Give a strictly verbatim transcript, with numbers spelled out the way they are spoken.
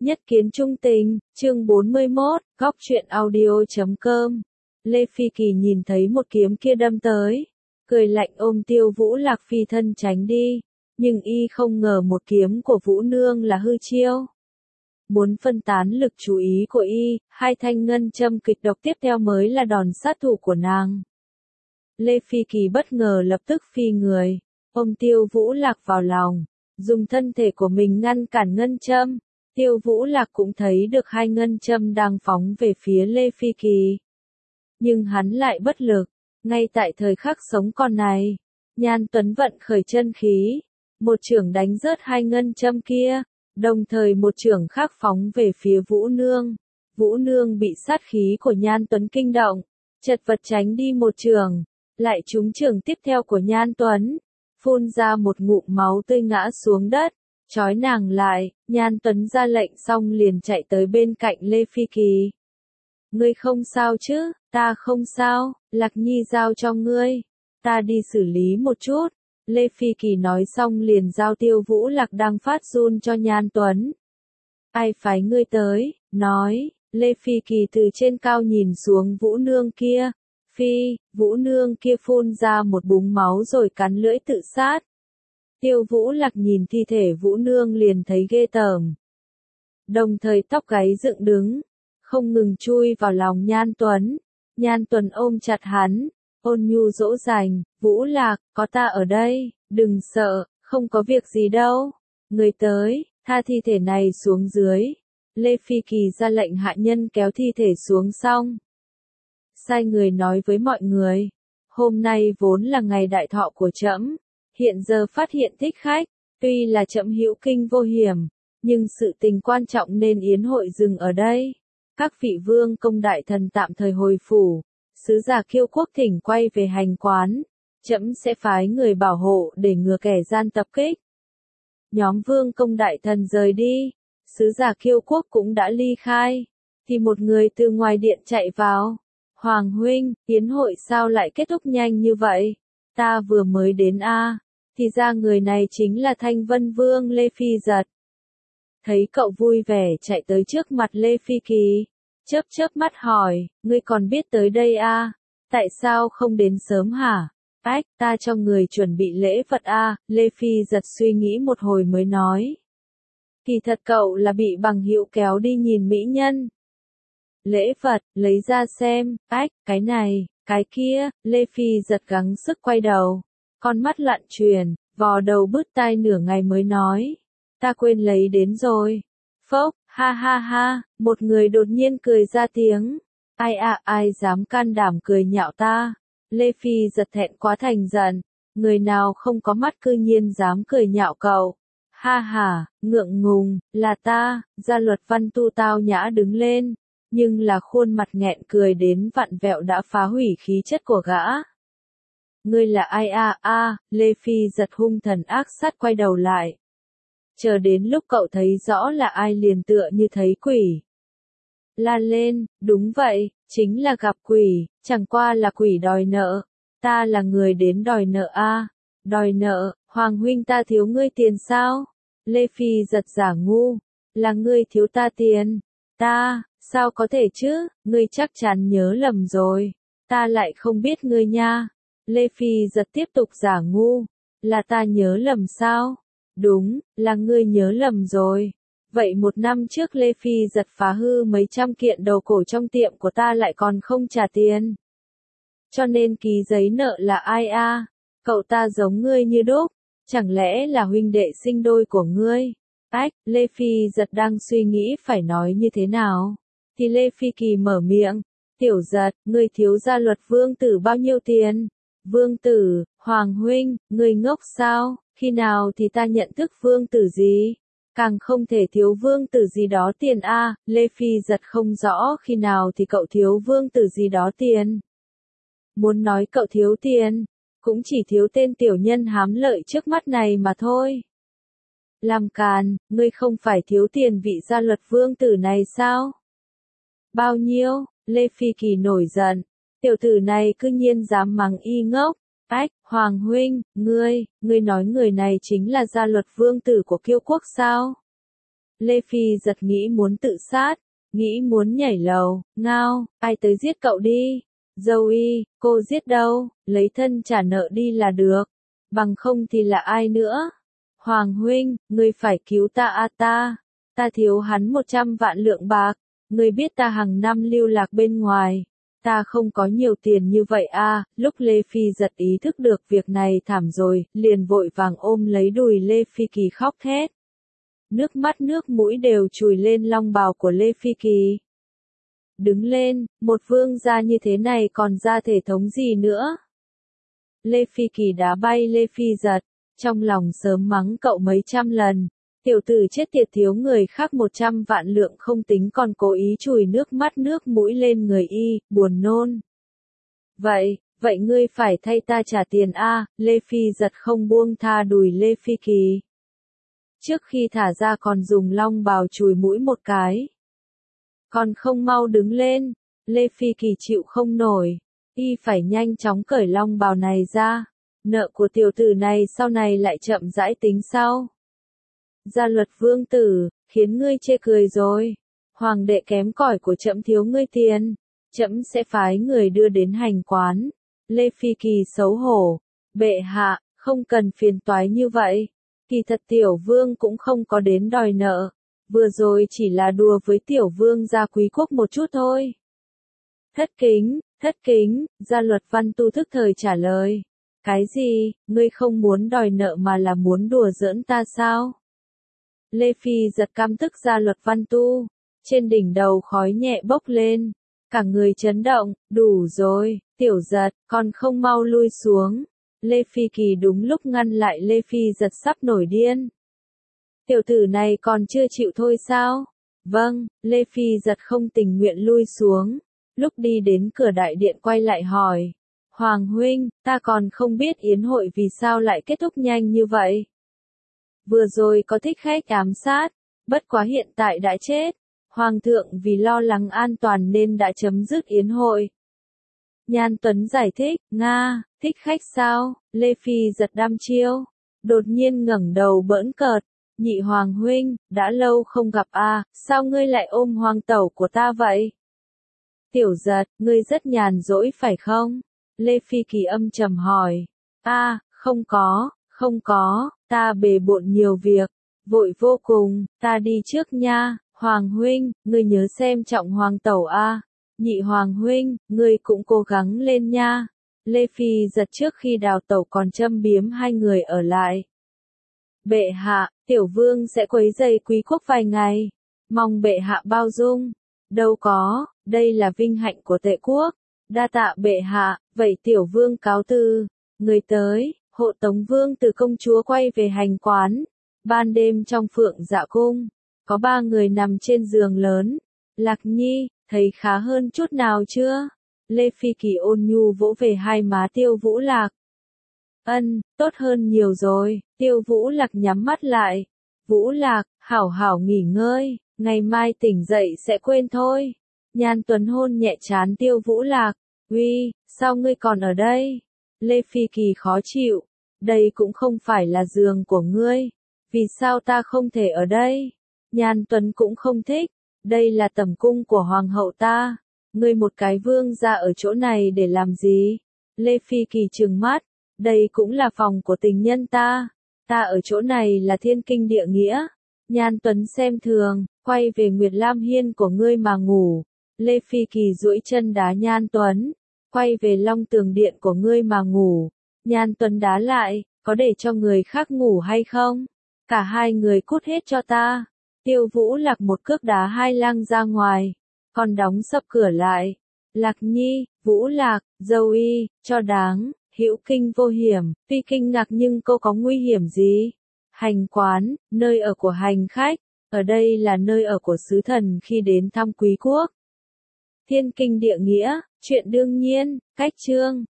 Nhất kiến trung tình, chương bốn mươi mốt, góc truyện audio chấm com. Lê Phi Kỳ nhìn thấy một kiếm kia đâm tới, cười lạnh ôm Tiêu Vũ Lạc phi thân tránh đi, nhưng y không ngờ một kiếm của Vũ Nương là hư chiêu. Muốn phân tán lực chú ý của y, hai thanh ngân châm kịch độc tiếp theo mới là đòn sát thủ của nàng. Lê Phi Kỳ bất ngờ lập tức phi người, ôm Tiêu Vũ Lạc vào lòng, dùng thân thể của mình ngăn cản ngân châm. Tiêu Vũ Lạc cũng thấy được hai ngân châm đang phóng về phía Lê Phi Kỳ. Nhưng hắn lại bất lực, ngay tại thời khắc sống còn này, Nhan Tuấn vận khởi chân khí, một chưởng đánh rớt hai ngân châm kia, đồng thời một chưởng khác phóng về phía Vũ Nương. Vũ Nương bị sát khí của Nhan Tuấn kinh động, chật vật tránh đi một chưởng, lại trúng chưởng tiếp theo của Nhan Tuấn, phun ra một ngụm máu tươi ngã xuống đất. Trói nàng lại, Nhan Tuấn ra lệnh xong liền chạy tới bên cạnh Lê Phi Kỳ. Ngươi không sao chứ, ta không sao, Lạc Nhi giao cho ngươi, ta đi xử lý một chút. Lê Phi Kỳ nói xong liền giao Tiêu Vũ Lạc đang phát run cho Nhan Tuấn. Ai phái ngươi tới, nói, Lê Phi Kỳ từ trên cao nhìn xuống Vũ Nương kia. Phi, Vũ Nương kia phun ra một búng máu rồi cắn lưỡi tự sát. Tiêu Vũ Lạc nhìn thi thể Vũ Nương liền thấy ghê tởm. Đồng thời tóc gáy dựng đứng, không ngừng chui vào lòng Nhan Tuấn. Nhan Tuấn ôm chặt hắn, ôn nhu dỗ dành, Vũ Lạc, có ta ở đây, đừng sợ, không có việc gì đâu. Người tới, tha thi thể này xuống dưới. Lê Phi Kỳ ra lệnh hạ nhân kéo thi thể xuống xong. Sai người nói với mọi người, hôm nay vốn là ngày đại thọ của trẫm. Hiện giờ phát hiện thích khách, tuy là trẫm hữu kinh vô hiểm, nhưng sự tình quan trọng nên yến hội dừng ở đây. Các vị vương công đại thần tạm thời hồi phủ, sứ giả Kiêu Quốc thỉnh quay về hành quán, trẫm sẽ phái người bảo hộ để ngừa kẻ gian tập kích. Nhóm vương công đại thần rời đi, sứ giả Kiêu Quốc cũng đã ly khai, thì một người từ ngoài điện chạy vào. Hoàng huynh, yến hội sao lại kết thúc nhanh như vậy? Ta vừa mới đến a. Thì ra người này chính là Thanh Vân Vương Lê Phi Giật. Thấy cậu vui vẻ chạy tới trước mặt Lê Phi Kỳ, chớp chớp mắt hỏi, ngươi còn biết tới đây a? Tại sao không đến sớm hả? Ách, ta cho người chuẩn bị lễ vật a. Lê Phi Giật suy nghĩ một hồi mới nói. Kỳ thật cậu là bị bằng hữu kéo đi nhìn mỹ nhân. Lễ vật, lấy ra xem, ách, cái này, cái kia. Lê Phi Giật gắng sức quay đầu, con mắt lặn truyền, vò đầu bứt tai nửa ngày mới nói, ta quên lấy đến rồi. Phốc, ha ha ha, một người đột nhiên cười ra tiếng, ai à ai dám can đảm cười nhạo ta. Lê Phi Giật thẹn quá thành giận, người nào không có mắt cư nhiên dám cười nhạo cậu. Ha ha, ngượng ngùng, là ta. Gia Luật Văn Tu tao nhã đứng lên, nhưng là khuôn mặt nghẹn cười đến vặn vẹo đã phá hủy khí chất của gã. Ngươi là ai a a? Lê Phi Giật hung thần ác sát quay đầu lại. Chờ đến lúc cậu thấy rõ là ai liền tựa như thấy quỷ. La lên, đúng vậy, chính là gặp quỷ, chẳng qua là quỷ đòi nợ. Ta là người đến đòi nợ a. Đòi nợ, Hoàng huynh ta thiếu ngươi tiền sao? Lê Phi Giật giả ngu, là ngươi thiếu ta tiền. Ta, sao có thể chứ, ngươi chắc chắn nhớ lầm rồi. Ta lại không biết ngươi nha. Lê Phi Giật tiếp tục giả ngu, là ta nhớ lầm sao? Đúng, là ngươi nhớ lầm rồi. Vậy một năm trước Lê Phi Giật phá hư mấy trăm kiện đồ cổ trong tiệm của ta lại còn không trả tiền. Cho nên ký giấy nợ là ai a? Cậu ta giống ngươi như đúc, chẳng lẽ là huynh đệ sinh đôi của ngươi? Ách, Lê Phi Giật đang suy nghĩ phải nói như thế nào? Thì Lê Phi Kỳ mở miệng, Tiểu Giật, ngươi thiếu Gia Luật Vương tử bao nhiêu tiền? Vương tử, Hoàng huynh, ngươi ngốc sao? Khi nào thì ta nhận thức vương tử gì? Càng không thể thiếu vương tử gì đó tiền a. Lê Phi Giật không rõ khi nào thì cậu thiếu vương tử gì đó tiền. Muốn nói cậu thiếu tiền, cũng chỉ thiếu tên tiểu nhân hám lợi trước mắt này mà thôi. Làm càn, ngươi không phải thiếu tiền vị Gia Luật Vương tử này sao? Bao nhiêu? Lê Phi Kỳ nổi giận. Tiểu tử này cư nhiên dám mắng y ngốc. Ách, Hoàng huynh, ngươi, ngươi nói người này chính là Gia Luật Vương tử của Kiêu Quốc sao? Lê Phi giật nghĩ muốn tự sát, nghĩ muốn nhảy lầu, ngao, ai tới giết cậu đi. Dâu y, cô giết đâu, lấy thân trả nợ đi là được, bằng không thì là ai nữa. Hoàng huynh, ngươi phải cứu ta a ta, ta thiếu hắn một trăm vạn lượng bạc, ngươi biết ta hàng năm lưu lạc bên ngoài, ta không có nhiều tiền như vậy a. Lúc Lê Phi giật ý thức được việc này thảm rồi, liền vội vàng ôm lấy đùi Lê Phi Kỳ khóc thét. Nước mắt nước mũi đều trùi lên long bào của Lê Phi Kỳ. Đứng lên, một vương gia như thế này còn ra thể thống gì nữa. Lê Phi Kỳ đá bay Lê Phi giật, trong lòng sớm mắng cậu mấy trăm lần. Tiểu tử chết tiệt thiếu người khác một trăm vạn lượng không tính còn cố ý chùi nước mắt nước mũi lên người y, buồn nôn. Vậy, vậy ngươi phải thay ta trả tiền a. Lê Phi giật không buông tha đùi Lê Phi Kỳ. Trước khi thả ra còn dùng long bào chùi mũi một cái. Còn không mau đứng lên, Lê Phi Kỳ chịu không nổi, y phải nhanh chóng cởi long bào này ra, nợ của tiểu tử này sau này lại chậm rãi tính sau. Gia luật vương tử, khiến ngươi chê cười rồi, hoàng đệ kém cỏi của trẫm thiếu ngươi tiền, trẫm sẽ phái người đưa đến hành quán. Lê Phi Kỳ xấu hổ, bệ hạ, không cần phiền toái như vậy, kỳ thật tiểu vương cũng không có đến đòi nợ. Vừa rồi chỉ là đùa với tiểu vương gia quý quốc một chút thôi. Thất kính, thất kính, gia luật văn tu thức thời trả lời. Cái gì, ngươi không muốn đòi nợ mà là muốn đùa giỡn ta sao? Lê Phi giật căm tức gia luật văn tu, trên đỉnh đầu khói nhẹ bốc lên, cả người chấn động, đủ rồi, tiểu giật, còn không mau lui xuống. Lê Phi Kỳ đúng lúc ngăn lại Lê Phi giật sắp nổi điên. Tiểu tử này còn chưa chịu thôi sao? Vâng, Lê Phi giật không tình nguyện lui xuống. Lúc đi đến cửa đại điện quay lại hỏi. Hoàng huynh, ta còn không biết yến hội vì sao lại kết thúc nhanh như vậy. Vừa rồi có thích khách ám sát, bất quá hiện tại đã chết. Hoàng thượng vì lo lắng an toàn nên đã chấm dứt yến hội. Nhan Tuấn giải thích, Nga, thích khách sao? Lê Phi giật đăm chiêu. Đột nhiên ngẩng đầu bỡn cợt. Nhị hoàng huynh, đã lâu không gặp a, à, sao ngươi lại ôm hoàng tẩu của ta vậy? Tiểu giật, ngươi rất nhàn rỗi phải không? Lê Phi Kỳ âm trầm hỏi. A, à, không có, không có, ta bề bộn nhiều việc, vội vô cùng, ta đi trước nha. Hoàng huynh, ngươi nhớ xem trọng hoàng tẩu a. À. Nhị hoàng huynh, ngươi cũng cố gắng lên nha. Lê Phi giật trước khi đào tẩu còn châm biếm hai người ở lại. Bệ hạ, tiểu vương sẽ quấy rầy quý quốc vài ngày, mong bệ hạ bao dung. Đâu có, đây là vinh hạnh của Tệ quốc. Đa tạ bệ hạ, vậy tiểu vương cáo từ. Người tới, hộ tống vương từ công chúa quay về hành quán. Ban đêm trong Phượng Dạ cung, có ba người nằm trên giường lớn. Lạc Nhi, thấy khá hơn chút nào chưa? Lê Phi Kỳ ôn nhu vỗ về hai má Tiêu Vũ Lạc. Ân, tốt hơn nhiều rồi. Tiêu Vũ Lạc nhắm mắt lại. Vũ Lạc, hảo hảo nghỉ ngơi, ngày mai tỉnh dậy sẽ quên thôi. Nhan Tuấn hôn nhẹ trán Tiêu Vũ Lạc. Uy, sao ngươi còn ở đây? Lê Phi Kỳ khó chịu. Đây cũng không phải là giường của ngươi. Vì sao ta không thể ở đây? Nhan Tuấn cũng không thích. Đây là tẩm cung của hoàng hậu ta. Ngươi một cái vương ra ở chỗ này để làm gì? Lê Phi Kỳ trừng mắt. Đây cũng là phòng của tình nhân ta. Ta ở chỗ này là thiên kinh địa nghĩa. Nhan Tuấn xem thường, quay về Nguyệt Lam Hiên của ngươi mà ngủ. Lê Phi Kỳ duỗi chân đá Nhan Tuấn. Quay về Long Tường Điện của ngươi mà ngủ. Nhan Tuấn đá lại, có để cho người khác ngủ hay không? Cả hai người cút hết cho ta. Tiêu Vũ Lạc một cước đá hai lang ra ngoài. Còn đóng sập cửa lại. Lạc Nhi, Vũ Lạc, dâu y, cho đáng. Hữu kinh vô hiểm, tuy kinh ngạc nhưng cô có nguy hiểm gì? Hành quán, nơi ở của hành khách, ở đây là nơi ở của sứ thần khi đến thăm quý quốc. Thiên kinh địa nghĩa, chuyện đương nhiên, cách chương.